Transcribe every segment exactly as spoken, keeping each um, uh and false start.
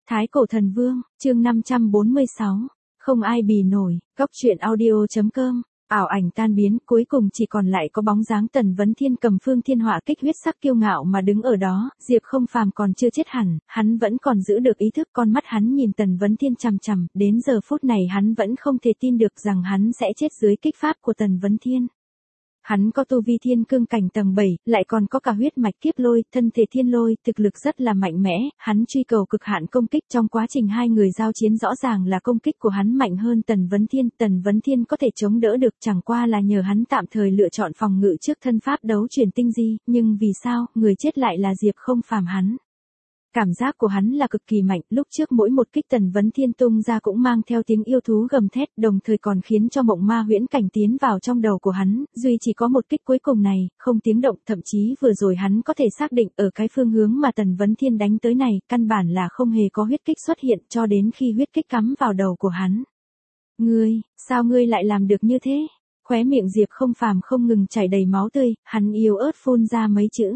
Thái Cổ Thần Vương, chương năm trăm bốn mươi sáu, không ai bì nổi, góc truyện audio chấm com, ảo ảnh tan biến, cuối cùng chỉ còn lại có bóng dáng Tần Vấn Thiên cầm phương thiên hỏa kích huyết sắc kiêu ngạo mà đứng ở đó, Diệp Không Phàm còn chưa chết hẳn, hắn vẫn còn giữ được ý thức, con mắt hắn nhìn Tần Vấn Thiên chằm chằm, đến giờ phút này hắn vẫn không thể tin được rằng hắn sẽ chết dưới kích pháp của Tần Vấn Thiên. Hắn có tu vi thiên cương cảnh tầng bảy, lại còn có cả huyết mạch kiếp lôi, thân thể thiên lôi, thực lực rất là mạnh mẽ, hắn truy cầu cực hạn công kích, trong quá trình hai người giao chiến rõ ràng là công kích của hắn mạnh hơn Tần Vấn Thiên, Tần Vấn Thiên có thể chống đỡ được chẳng qua là nhờ hắn tạm thời lựa chọn phòng ngự trước thân pháp đấu truyền tinh di, nhưng vì sao, người chết lại là Diệp Không Phàm hắn. Cảm giác của hắn là cực kỳ mạnh, lúc trước mỗi một kích Tần Vấn Thiên tung ra cũng mang theo tiếng yêu thú gầm thét, đồng thời còn khiến cho mộng ma huyễn cảnh tiến vào trong đầu của hắn, duy chỉ có một kích cuối cùng này, không tiếng động, thậm chí vừa rồi hắn có thể xác định ở cái phương hướng mà Tần Vấn Thiên đánh tới này, căn bản là không hề có huyết kích xuất hiện cho đến khi huyết kích cắm vào đầu của hắn. Ngươi, sao ngươi lại làm được như thế? Khóe miệng Diệp Không Phàm không ngừng chảy đầy máu tươi, hắn yếu ớt phun ra mấy chữ.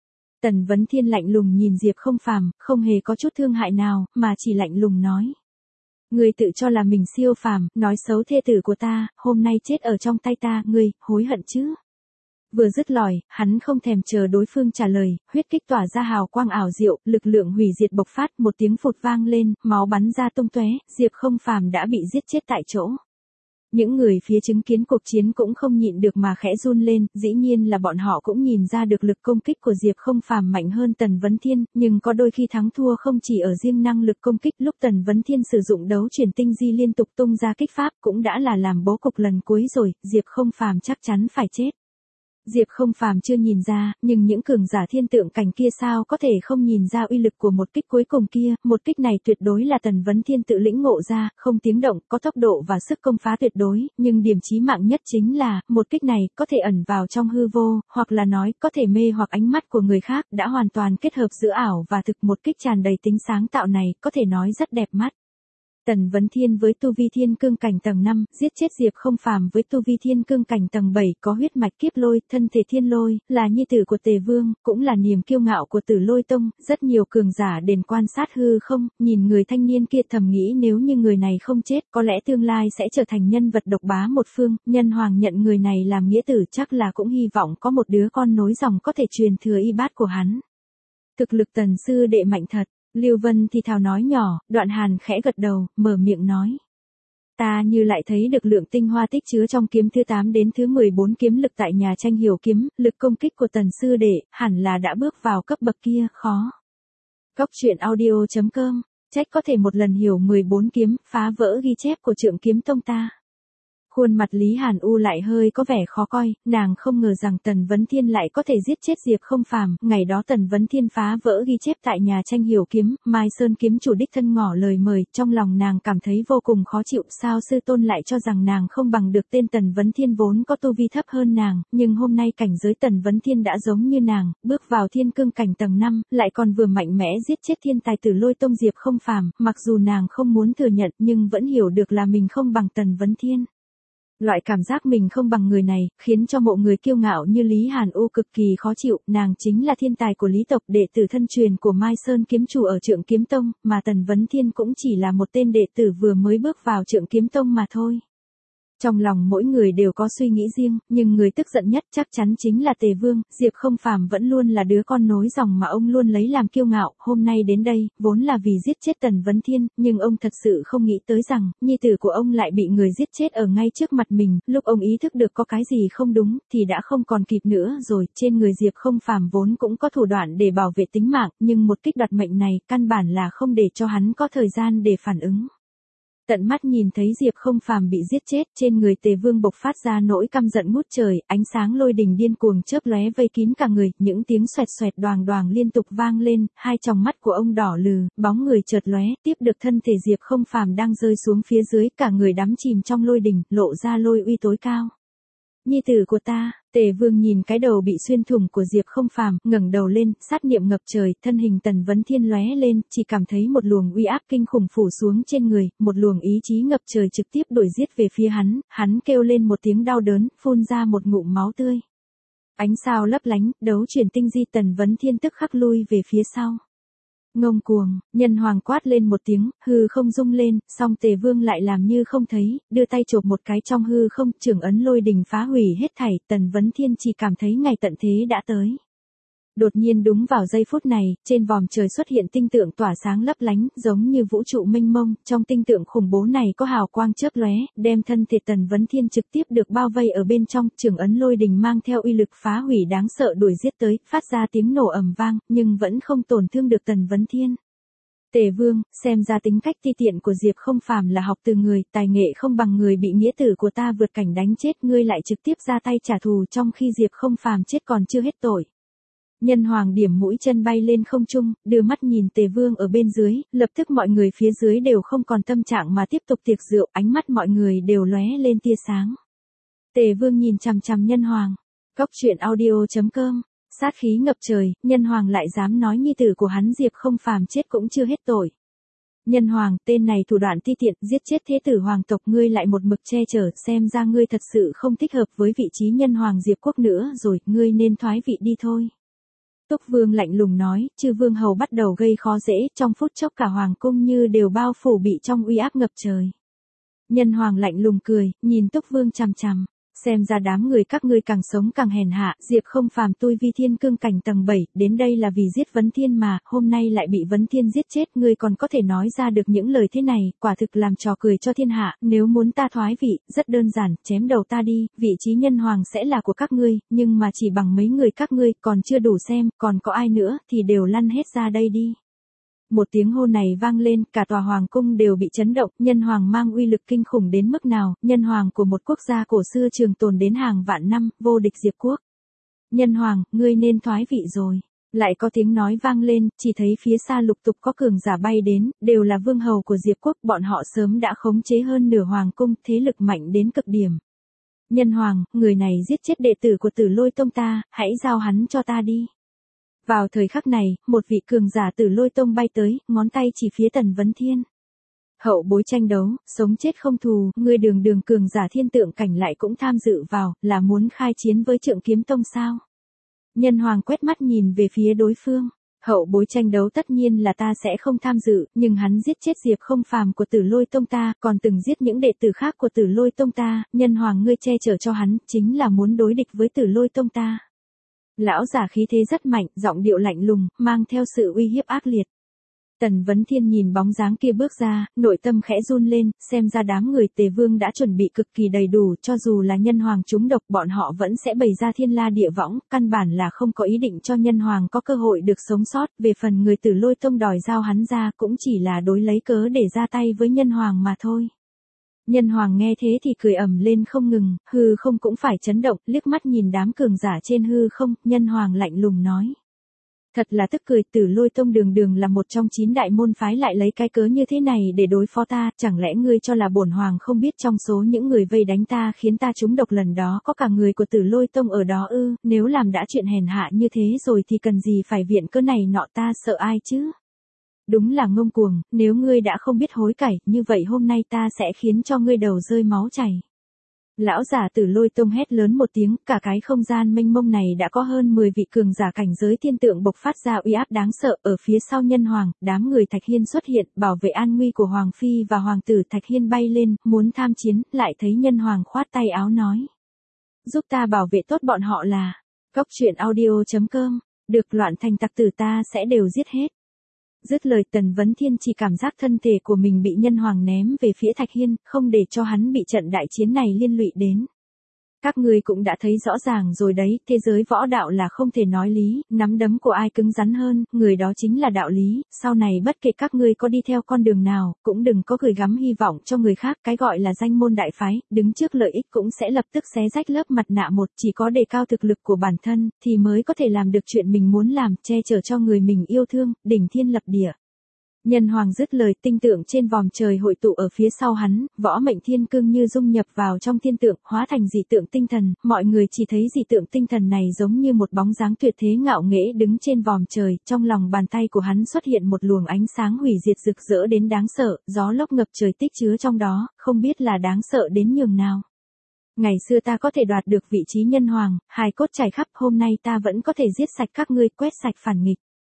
Tần Vấn Thiên lạnh lùng nhìn Diệp Không Phàm, không hề có chút thương hại nào, mà chỉ lạnh lùng nói. Ngươi tự cho là mình siêu phàm, nói xấu thê tử của ta, hôm nay chết ở trong tay ta, ngươi, hối hận chứ? Vừa dứt lời, hắn không thèm chờ đối phương trả lời, huyết kích tỏa ra hào quang ảo diệu, lực lượng hủy diệt bộc phát, một tiếng phụt vang lên, máu bắn ra tung tóe, Diệp Không Phàm đã bị giết chết tại chỗ. Những người phía chứng kiến cuộc chiến cũng không nhịn được mà khẽ run lên, dĩ nhiên là bọn họ cũng nhìn ra được lực công kích của Diệp Không Phàm mạnh hơn Tần Vấn Thiên, nhưng có đôi khi thắng thua không chỉ ở riêng năng lực công kích, lúc Tần Vấn Thiên sử dụng đấu truyền tinh di liên tục tung ra kích pháp cũng đã là làm bố cục lần cuối rồi, Diệp Không Phàm chắc chắn phải chết. Diệp Không Phàm chưa nhìn ra, nhưng những cường giả thiên tượng cảnh kia sao có thể không nhìn ra uy lực của một kích cuối cùng kia, một kích này tuyệt đối là Tần Vấn Thiên tự lĩnh ngộ ra, không tiếng động, có tốc độ và sức công phá tuyệt đối, nhưng điểm chí mạng nhất chính là, một kích này có thể ẩn vào trong hư vô, hoặc là nói, có thể mê hoặc ánh mắt của người khác, đã hoàn toàn kết hợp giữa ảo và thực, một kích tràn đầy tính sáng tạo này, có thể nói rất đẹp mắt. Tần Vấn Thiên với tu vi thiên cương cảnh tầng năm, giết chết Diệp Không Phàm với tu vi thiên cương cảnh tầng bảy, có huyết mạch kiếp lôi, thân thể thiên lôi, là nhi tử của Tề Vương, cũng là niềm kiêu ngạo của Tử Lôi Tông, rất nhiều cường giả đền quan sát hư không, nhìn người thanh niên kia thầm nghĩ nếu như người này không chết, có lẽ tương lai sẽ trở thành nhân vật độc bá một phương, nhân hoàng nhận người này làm nghĩa tử chắc là cũng hy vọng có một đứa con nối dòng có thể truyền thừa y bát của hắn. Thực lực Tần sư đệ mạnh thật. Lưu Vân thì thào nói nhỏ, Đoạn Hàn khẽ gật đầu, mở miệng nói. Ta như lại thấy được lượng tinh hoa tích chứa trong kiếm thứ tám đến thứ mười bốn kiếm lực tại nhà tranh hiểu kiếm, lực công kích của Tần sư đệ, hẳn là đã bước vào cấp bậc kia, khó. Góc truyện audio chấm com, trách có thể một lần hiểu mười bốn kiếm, phá vỡ ghi chép của Trượng Kiếm Tông ta. Khuôn mặt Lý Hàn U lại hơi có vẻ khó coi, nàng không ngờ rằng Tần Vấn Thiên lại có thể giết chết Diệp Không Phàm, ngày đó Tần Vấn Thiên phá vỡ ghi chép tại nhà tranh hiểu kiếm, Mai Sơn kiếm chủ đích thân ngỏ lời mời, trong lòng nàng cảm thấy vô cùng khó chịu, sao sư tôn lại cho rằng nàng không bằng được tên Tần Vấn Thiên vốn có tu vi thấp hơn nàng, nhưng hôm nay cảnh giới Tần Vấn Thiên đã giống như nàng, bước vào thiên cương cảnh tầng năm, lại còn vừa mạnh mẽ giết chết thiên tài Tử Lôi Tông Diệp Không Phàm, mặc dù nàng không muốn thừa nhận nhưng vẫn hiểu được là mình không bằng Tần Vấn Thiên. Loại cảm giác mình không bằng người này, khiến cho mộ người kiêu ngạo như Lý Hàn U cực kỳ khó chịu, nàng chính là thiên tài của Lý tộc, đệ tử thân truyền của Mai Sơn kiếm chủ ở Trượng Kiếm Tông, mà Tần Vấn Thiên cũng chỉ là một tên đệ tử vừa mới bước vào Trượng Kiếm Tông mà thôi. Trong lòng mỗi người đều có suy nghĩ riêng, nhưng người tức giận nhất chắc chắn chính là Tề Vương, Diệp Không Phàm vẫn luôn là đứa con nối dòng mà ông luôn lấy làm kiêu ngạo, hôm nay đến đây, vốn là vì giết chết Tần Vấn Thiên, nhưng ông thật sự không nghĩ tới rằng, nhi tử của ông lại bị người giết chết ở ngay trước mặt mình, lúc ông ý thức được có cái gì không đúng, thì đã không còn kịp nữa rồi, trên người Diệp Không Phàm vốn cũng có thủ đoạn để bảo vệ tính mạng, nhưng một kích đoạt mệnh này, căn bản là không để cho hắn có thời gian để phản ứng. Tận mắt nhìn thấy Diệp Không Phàm bị giết chết, trên người Tề Vương bộc phát ra nỗi căm giận ngút trời, ánh sáng lôi đình điên cuồng chớp lóe vây kín cả người, những tiếng xoẹt xoẹt đoàng đoàng liên tục vang lên, hai tròng mắt của ông đỏ lừ, bóng người chợt lóe, tiếp được thân thể Diệp Không Phàm đang rơi xuống phía dưới, cả người đắm chìm trong lôi đình, lộ ra lôi uy tối cao. Nhi tử của ta, Tề Vương nhìn cái đầu bị xuyên thủng của Diệp Không Phàm, ngẩng đầu lên, sát niệm ngập trời, thân hình Tần Vấn Thiên lóe lên, chỉ cảm thấy một luồng uy áp kinh khủng phủ xuống trên người, một luồng ý chí ngập trời trực tiếp đuổi giết về phía hắn, hắn kêu lên một tiếng đau đớn, phun ra một ngụm máu tươi. Ánh sao lấp lánh, đấu truyền tinh di, Tần Vấn Thiên tức khắc lui về phía sau. Ngông cuồng, nhân hoàng quát lên một tiếng, hư không rung lên, song Tề Vương lại làm như không thấy, đưa tay chộp một cái trong hư không, trưởng ấn lôi đình phá hủy hết thảy, Tần Vấn Thiên chỉ cảm thấy ngày tận thế đã tới. Đột nhiên đúng vào giây phút này, trên vòm trời xuất hiện tinh tượng tỏa sáng lấp lánh, giống như vũ trụ mênh mông, trong tinh tượng khủng bố này có hào quang chớp lóe, đem thân thể Tần Vấn Thiên trực tiếp được bao vây ở bên trong, trưởng ấn lôi đình mang theo uy lực phá hủy đáng sợ đuổi giết tới, phát ra tiếng nổ ầm vang, nhưng vẫn không tổn thương được Tần Vấn Thiên. Tề Vương, xem ra tính cách ti tiện của Diệp Không Phàm là học từ người, tài nghệ không bằng người, bị nghĩa tử của ta vượt cảnh đánh chết, ngươi lại trực tiếp ra tay trả thù trong khi Diệp Không Phàm chết còn chưa hết tội. Nhân hoàng điểm mũi chân bay lên không trung, đưa mắt nhìn Tề Vương ở bên dưới, lập tức mọi người phía dưới đều không còn tâm trạng mà tiếp tục tiệc rượu, ánh mắt mọi người đều lóe lên tia sáng. Tề Vương nhìn chằm chằm nhân hoàng. Cốc truyện audio chấm com, sát khí ngập trời, nhân hoàng lại dám nói nhi tử của hắn Diệp Không Phàm chết cũng chưa hết tội. Nhân hoàng, tên này thủ đoạn ti tiện, giết chết thế tử hoàng tộc, ngươi lại một mực che chở, xem ra ngươi thật sự không thích hợp với vị trí nhân hoàng Diệp quốc nữa rồi, ngươi nên thoái vị đi thôi. Túc Vương lạnh lùng nói, chư vương hầu bắt đầu gây khó dễ, trong phút chốc cả hoàng cung như đều bao phủ bị trong uy áp ngập trời. Nhân hoàng lạnh lùng cười, nhìn Túc Vương chằm chằm, xem ra đám người các ngươi càng sống càng hèn hạ, Diệp Không Phàm tôi vi thiên cương cảnh tầng bảy, đến đây là vì giết Vấn Thiên mà, hôm nay lại bị Vấn Thiên giết chết, ngươi còn có thể nói ra được những lời thế này, quả thực làm trò cười cho thiên hạ, nếu muốn ta thoái vị, rất đơn giản, chém đầu ta đi, vị trí nhân hoàng sẽ là của các ngươi, nhưng mà chỉ bằng mấy người các ngươi, còn chưa đủ xem, còn có ai nữa, thì đều lăn hết ra đây đi. Một tiếng hô này vang lên, cả tòa hoàng cung đều bị chấn động, nhân hoàng mang uy lực kinh khủng đến mức nào, nhân hoàng của một quốc gia cổ xưa trường tồn đến hàng vạn năm, vô địch Diệp quốc. Nhân hoàng, ngươi nên thoái vị rồi. Lại có tiếng nói vang lên, chỉ thấy phía xa lục tục có cường giả bay đến, đều là vương hầu của Diệp quốc, bọn họ sớm đã khống chế hơn nửa hoàng cung, thế lực mạnh đến cực điểm. Nhân hoàng, người này giết chết đệ tử của Tử Lôi Tông ta, hãy giao hắn cho ta đi. Vào thời khắc này, một vị cường giả Tử Lôi Tông bay tới, ngón tay chỉ phía Tần Vấn Thiên. Hậu bối tranh đấu, sống chết không thù, ngươi đường đường cường giả thiên tượng cảnh lại cũng tham dự vào, là muốn khai chiến với Trượng Kiếm Tông sao? Nhân hoàng quét mắt nhìn về phía đối phương. Hậu bối tranh đấu tất nhiên là ta sẽ không tham dự, nhưng hắn giết chết Diệp Không Phàm của Tử Lôi Tông ta, còn từng giết những đệ tử khác của Tử Lôi Tông ta, nhân hoàng ngươi che chở cho hắn, chính là muốn đối địch với Tử Lôi Tông ta. Lão giả khí thế rất mạnh, giọng điệu lạnh lùng, mang theo sự uy hiếp ác liệt. Tần Vấn Thiên nhìn bóng dáng kia bước ra, nội tâm khẽ run lên, xem ra đám người Tề Vương đã chuẩn bị cực kỳ đầy đủ, cho dù là nhân hoàng trúng độc bọn họ vẫn sẽ bày ra thiên la địa võng, căn bản là không có ý định cho nhân hoàng có cơ hội được sống sót, về phần người Tử Lôi Tông đòi giao hắn ra cũng chỉ là đối lấy cớ để ra tay với nhân hoàng mà thôi. Nhân hoàng nghe thế thì cười ầm lên không ngừng, hư không cũng phải chấn động, liếc mắt nhìn đám cường giả trên hư không, nhân hoàng lạnh lùng nói. Thật là tức cười, Tử Lôi Tông đường đường là một trong chín đại môn phái lại lấy cái cớ như thế này để đối phó ta, chẳng lẽ ngươi cho là bổn hoàng không biết trong số những người vây đánh ta khiến ta trúng độc lần đó có cả người của Tử Lôi Tông ở đó ư, nếu làm đã chuyện hèn hạ như thế rồi thì cần gì phải viện cớ này nọ, ta sợ ai chứ? Đúng là ngông cuồng, nếu ngươi đã không biết hối cải, như vậy hôm nay ta sẽ khiến cho ngươi đầu rơi máu chảy. Lão giả Tử Lôi Tông hét lớn một tiếng, cả cái không gian mênh mông này đã có hơn mười vị cường giả cảnh giới thiên tượng bộc phát ra uy áp đáng sợ, ở phía sau nhân hoàng, đám người Thạch Hiên xuất hiện, bảo vệ an nguy của hoàng phi và hoàng tử. Thạch Hiên bay lên, muốn tham chiến, lại thấy nhân hoàng khoát tay áo nói: "Giúp ta bảo vệ tốt bọn họ là." Cốc truyện audio chấm com, được loạn thành tặc tử ta sẽ đều giết hết. Dứt lời Tần Vấn Thiên chỉ cảm giác thân thể của mình bị nhân hoàng ném về phía Thạch Hiên, không để cho hắn bị trận đại chiến này liên lụy đến. Các ngươi cũng đã thấy rõ ràng rồi đấy, thế giới võ đạo là không thể nói lý, nắm đấm của ai cứng rắn hơn, người đó chính là đạo lý, sau này bất kể các ngươi có đi theo con đường nào, cũng đừng có gửi gắm hy vọng cho người khác, cái gọi là danh môn đại phái, đứng trước lợi ích cũng sẽ lập tức xé rách lớp mặt nạ một, chỉ có đề cao thực lực của bản thân, thì mới có thể làm được chuyện mình muốn làm, che chở cho người mình yêu thương, đỉnh thiên lập địa. Nhân hoàng dứt lời, tinh tượng trên vòm trời hội tụ ở phía sau hắn, võ mệnh thiên cương như dung nhập vào trong thiên tượng, hóa thành dị tượng tinh thần, mọi người chỉ thấy dị tượng tinh thần này giống như một bóng dáng tuyệt thế ngạo nghễ đứng trên vòm trời, trong lòng bàn tay của hắn xuất hiện một luồng ánh sáng hủy diệt rực rỡ đến đáng sợ, gió lốc ngập trời tích chứa trong đó, không biết là đáng sợ đến nhường nào. Ngày xưa ta có thể đoạt được vị trí nhân hoàng, hài cốt trải khắp, hôm nay ta vẫn có thể giết sạch các ngươi, quét sạch phản nghịch.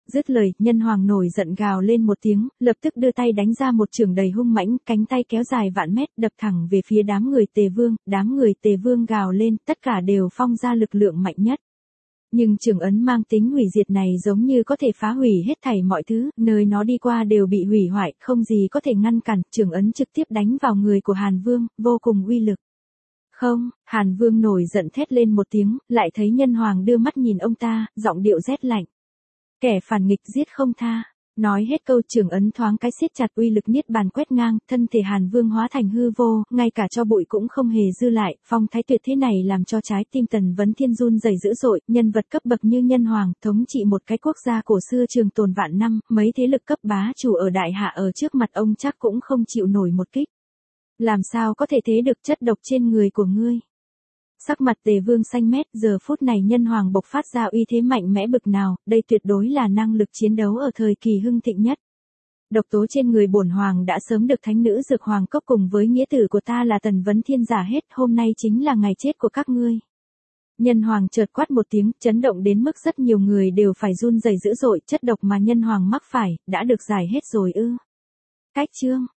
Dứt lời, nhân hoàng nổi giận gào lên một tiếng, lập tức đưa tay đánh ra một chưởng đầy hung mãnh, cánh tay kéo dài vạn mét, đập thẳng về phía đám người Tề Vương, đám người Tề Vương gào lên, tất cả đều phong ra lực lượng mạnh nhất. Nhưng chưởng ấn mang tính hủy diệt này giống như có thể phá hủy hết thảy mọi thứ, nơi nó đi qua đều bị hủy hoại, không gì có thể ngăn cản, chưởng ấn trực tiếp đánh vào người của Hàn Vương, vô cùng uy lực. Không, Hàn Vương nổi giận thét lên một tiếng, lại thấy nhân hoàng đưa mắt nhìn ông ta, giọng điệu rét lạnh. Kẻ phản nghịch giết không tha. Nói hết câu chưởng ấn thoáng cái siết chặt, uy lực niết bàn quét ngang, thân thể Hàn Vương hóa thành hư vô, ngay cả cho bụi cũng không hề dư lại, phong thái tuyệt thế này làm cho trái tim Tần Vấn Thiên run rẩy dữ dội, nhân vật cấp bậc như nhân hoàng, thống trị một cái quốc gia cổ xưa trường tồn vạn năm, mấy thế lực cấp bá chủ ở đại hạ ở trước mặt ông chắc cũng không chịu nổi một kích. Làm sao có thể thế được, chất độc trên người của ngươi? Sắc mặt Tề Vương xanh mét, giờ phút này nhân hoàng bộc phát ra uy thế mạnh mẽ bực nào, đây tuyệt đối là năng lực chiến đấu ở thời kỳ hưng thịnh nhất. Độc tố trên người bổn hoàng đã sớm được thánh nữ Dược Hoàng cốc cùng với nghĩa tử của ta là Tần Vấn Thiên giả hết, hôm nay chính là ngày chết của các ngươi. Nhân hoàng chợt quát một tiếng, chấn động đến mức rất nhiều người đều phải run rẩy dữ dội, chất độc mà nhân hoàng mắc phải, đã được giải hết rồi ư? Cách chương